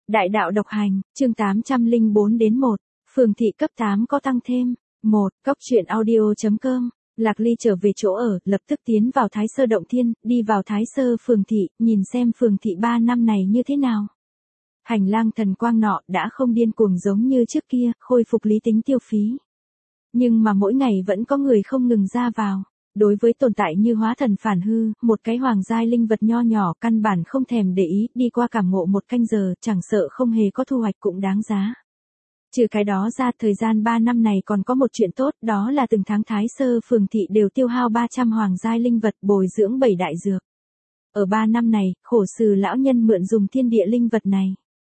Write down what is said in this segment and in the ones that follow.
Đại đạo độc hành, chương 804 đến 1. Phường thị cấp 8 có tăng thêm. 1. Cốc truyện audio.com. Lạc Ly trở về chỗ ở, lập tức tiến vào Thái Sơ Động Thiên, đi vào Thái Sơ phường thị, nhìn xem phường thị 3 năm này như thế nào. Hành lang thần quang nọ đã không điên cuồng giống như trước kia, khôi phục lý tính tiêu phí. Nhưng mà mỗi ngày vẫn có người không ngừng ra vào. Đối với tồn tại như hóa thần phản hư, một cái hoàng giai linh vật nho nhỏ căn bản không thèm để ý, đi qua cảm ngộ một canh giờ, chẳng sợ không hề có thu hoạch cũng đáng giá. Trừ cái đó ra, thời gian 3 năm này còn có một chuyện tốt, đó là từng tháng Thái Sơ phường thị đều tiêu hao 300 hoàng giai linh vật bồi dưỡng 7 đại dược. Ở 3 năm này, khổ sử lão nhân mượn dùng thiên địa linh vật này.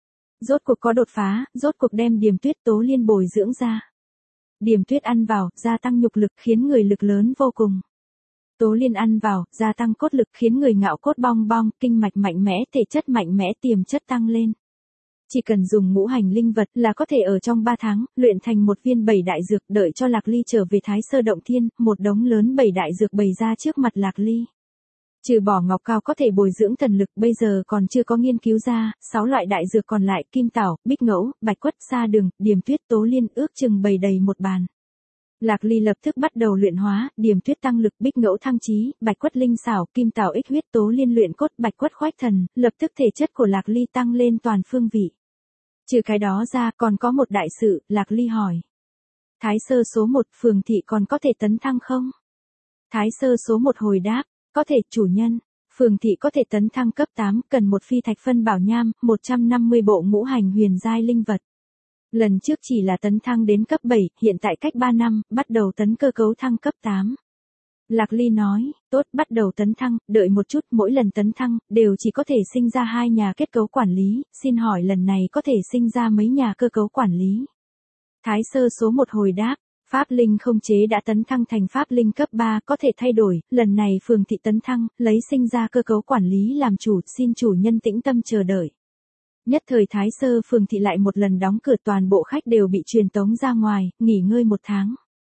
Rốt cuộc có đột phá, rốt cuộc đem Điềm Tuyết Tố Liên bồi dưỡng ra. Điềm Tuyết ăn vào, gia tăng nhục lực khiến người lực lớn vô cùng. Tố Liên ăn vào, gia tăng cốt lực khiến người ngạo cốt bong bong, kinh mạch mạnh mẽ, thể chất mạnh mẽ, tiềm chất tăng lên. Chỉ cần dùng ngũ hành linh vật là có thể ở trong 3 tháng, luyện thành một viên 7 đại dược, đợi cho Lạc Ly trở về Thái Sơ Động Thiên, một đống lớn 7 đại dược bày ra trước mặt Lạc Ly. Trừ bỏ ngọc cao có thể bồi dưỡng thần lực, bây giờ còn chưa có nghiên cứu ra, 6 loại đại dược còn lại, kim tảo, bích ngẫu, bạch quất, sa đường, Điềm Tuyết Tố Liên ước chừng bày đầy một bàn. Lạc Ly lập tức bắt đầu luyện hóa, Điềm Tuyết tăng lực, bích ngẫu thăng trí, bạch quất linh xảo, kim tảo ích huyết, Tố Liên luyện cốt, bạch quất khoách thần, lập tức thể chất của Lạc Ly tăng lên toàn phương vị. Trừ cái đó ra, còn có một đại sự, Lạc Ly hỏi. Thái Sơ số 1 phường thị còn có thể tấn thăng không? Thái Sơ số 1 hồi đáp, có thể chủ nhân. Phường thị có thể tấn thăng cấp 8, cần một phi thạch phân bảo nham, 150 bộ ngũ hành huyền giai linh vật. Lần trước chỉ là tấn thăng đến cấp 7, hiện tại cách 3 năm, bắt đầu tấn cơ cấu thăng cấp 8. Lạc Ly nói, tốt, bắt đầu tấn thăng, đợi một chút, mỗi lần tấn thăng, đều chỉ có thể sinh ra 2 nhà kết cấu quản lý, xin hỏi lần này có thể sinh ra mấy nhà cơ cấu quản lý? Thái Sơ số 1 hồi đáp, Pháp Linh không chế đã tấn thăng thành Pháp Linh cấp 3, có thể thay đổi, lần này phường thị tấn thăng, lấy sinh ra cơ cấu quản lý làm chủ, xin chủ nhân tĩnh tâm chờ đợi. Nhất thời Thái Sơ phường thị lại một lần đóng cửa, toàn bộ khách đều bị truyền tống ra ngoài, nghỉ ngơi 1 tháng.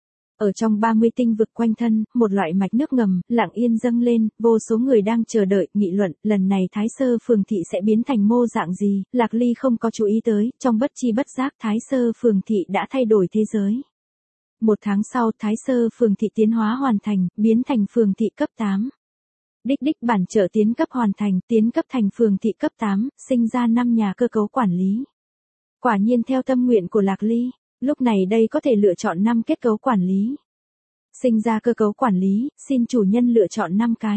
Ở trong 30 tinh vực quanh thân, một loại mạch nước ngầm, lặng yên dâng lên, vô số người đang chờ đợi, nghị luận, lần này Thái Sơ phường thị sẽ biến thành mô dạng gì, Lạc Ly không có chú ý tới, trong bất chi bất giác Thái Sơ phường thị đã thay đổi thế giới. 1 tháng sau, Thái Sơ phường thị tiến hóa hoàn thành, biến thành phường thị cấp 8. Đích bản trợ tiến cấp hoàn thành, tiến cấp thành phường thị cấp 8, sinh ra 5 nhà cơ cấu quản lý. Quả nhiên theo tâm nguyện của Lạc Ly, lúc này đây có thể lựa chọn 5 kết cấu quản lý. Sinh ra cơ cấu quản lý, xin chủ nhân lựa chọn 5 cái.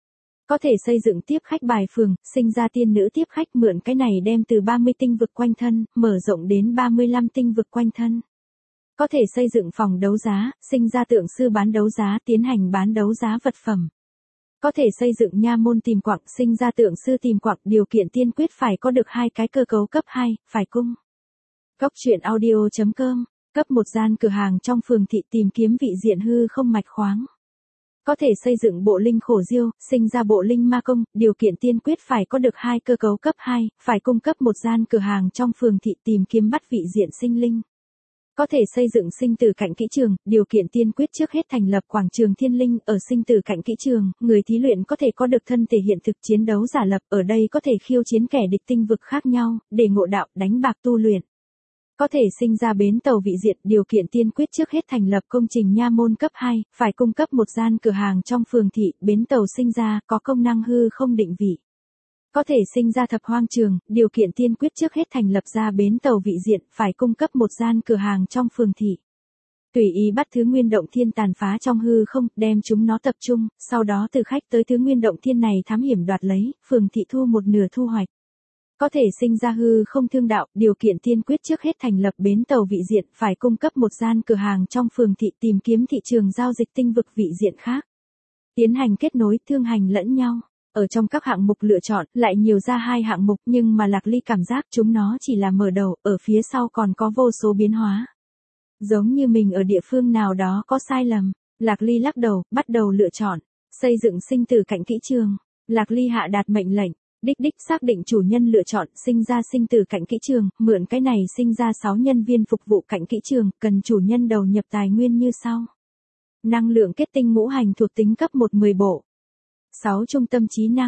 Có thể xây dựng tiếp khách bài phường, sinh ra tiên nữ tiếp khách, mượn cái này đem từ 30 tinh vực quanh thân, mở rộng đến 35 tinh vực quanh thân. Có thể xây dựng phòng đấu giá, sinh ra tượng sư bán đấu giá, tiến hành bán đấu giá vật phẩm. Có thể xây dựng nha môn tìm quặng, sinh ra tượng sư tìm quặng, điều kiện tiên quyết phải có được 2 cái cơ cấu cấp 2, phải cung. Cốc truyện audio.com, cấp 1 gian cửa hàng trong phường thị tìm kiếm vị diện hư không mạch khoáng. Có thể xây dựng bộ linh khổ diêu, sinh ra bộ linh ma công, điều kiện tiên quyết phải có được 2 cơ cấu cấp 2, phải cung cấp 1 gian cửa hàng trong phường thị tìm kiếm bắt vị diện sinh linh. Có thể xây dựng sinh tử cạnh kỹ trường, điều kiện tiên quyết trước hết thành lập quảng trường thiên linh, ở sinh tử cạnh kỹ trường, người thí luyện có thể có được thân thể hiện thực chiến đấu giả lập, ở đây có thể khiêu chiến kẻ địch tinh vực khác nhau, để ngộ đạo, đánh bạc tu luyện. Có thể sinh ra bến tàu vị diện, điều kiện tiên quyết trước hết thành lập công trình nha môn cấp 2, phải cung cấp 1 gian cửa hàng trong phường thị, bến tàu sinh ra, có công năng hư không định vị. Có thể sinh ra thập hoang trường, điều kiện tiên quyết trước hết thành lập ra bến tàu vị diện, phải cung cấp 1 gian cửa hàng trong phường thị. Tùy ý bắt thứ nguyên động thiên tàn phá trong hư không, đem chúng nó tập trung, sau đó từ khách tới thứ nguyên động thiên này thám hiểm đoạt lấy, phường thị thu 1/2 thu hoạch. Có thể sinh ra hư không thương đạo, điều kiện tiên quyết trước hết thành lập bến tàu vị diện, phải cung cấp 1 gian cửa hàng trong phường thị, tìm kiếm thị trường giao dịch tinh vực vị diện khác. Tiến hành kết nối, thương hành lẫn nhau. Ở trong các hạng mục lựa chọn, lại nhiều ra 2 hạng mục, nhưng mà Lạc Ly cảm giác chúng nó chỉ là mở đầu, ở phía sau còn có vô số biến hóa. Giống như mình ở địa phương nào đó có sai lầm. Lạc Ly lắc đầu, bắt đầu lựa chọn. Xây dựng sinh tử cạnh kỹ trường. Lạc Ly hạ đạt mệnh lệnh. Đích xác định chủ nhân lựa chọn, sinh ra sinh tử cạnh kỹ trường, mượn cái này sinh ra 6 nhân viên phục vụ cạnh kỹ trường, cần chủ nhân đầu nhập tài nguyên như sau. Năng lượng kết tinh ngũ hành thuộc tính cấp 1 10 bộ. 6 trung tâm trí năng,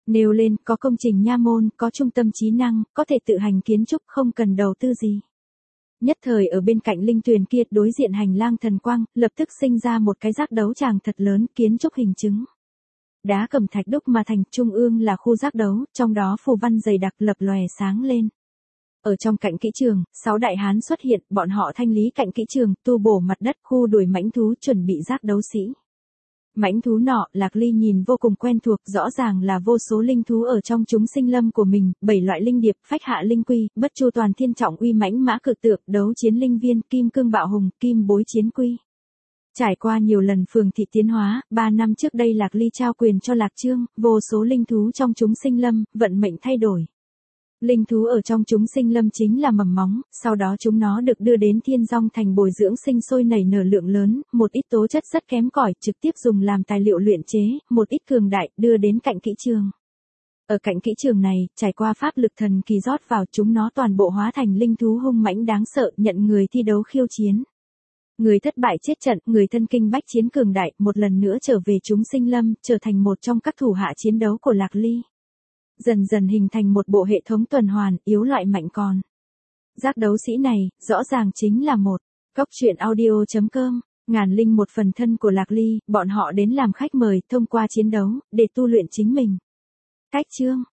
Nêu lên có công trình nha môn, có trung tâm trí năng, có thể tự hành kiến trúc không cần đầu tư gì. Nhất thời ở bên cạnh linh tuyền kia đối diện hành lang thần quang, lập tức sinh ra một cái giác đấu tràng thật lớn kiến trúc hình chứng. Đá cẩm thạch đúc mà thành, trung ương là khu giác đấu, trong đó phù văn dày đặc lập lòe sáng lên. Ở trong cạnh kỹ trường, 6 đại hán xuất hiện, bọn họ thanh lý cạnh kỹ trường, tu bổ mặt đất, khu đuổi mãnh thú chuẩn bị giác đấu sĩ. Mãnh thú nọ, Lạc Ly nhìn vô cùng quen thuộc, rõ ràng là vô số linh thú ở trong chúng sinh lâm của mình, 7 loại linh điệp, phách hạ linh quy, bất chu toàn thiên trọng uy mãnh mã cực tượng, đấu chiến linh viên, kim cương bạo hùng, kim bối chiến quy. Trải qua nhiều lần phường thị tiến hóa, 3 năm trước đây Lạc Ly trao quyền cho Lạc Trương, vô số linh thú trong chúng sinh lâm, vận mệnh thay đổi. Linh thú ở trong chúng sinh lâm chính là mầm móng, sau đó chúng nó được đưa đến Thiên Dong thành bồi dưỡng sinh sôi nảy nở lượng lớn, một ít tố chất rất kém cỏi trực tiếp dùng làm tài liệu luyện chế, một ít cường đại đưa đến cạnh kỹ trường. Ở cạnh kỹ trường này, trải qua pháp lực thần kỳ rót vào chúng nó toàn bộ hóa thành linh thú hung mãnh đáng sợ, nhận người thi đấu khiêu chiến. Người thất bại chết trận, người thân kinh bách chiến cường đại, một lần nữa trở về chúng sinh lâm, trở thành một trong các thủ hạ chiến đấu của Lạc Ly. Dần dần hình thành một bộ hệ thống tuần hoàn, yếu loại mạnh còn. Giác đấu sĩ này, rõ ràng chính là một. Cóc truyện audio.com, ngàn linh một phần thân của Lạc Ly, bọn họ đến làm khách mời, thông qua chiến đấu, để tu luyện chính mình. Cách chương.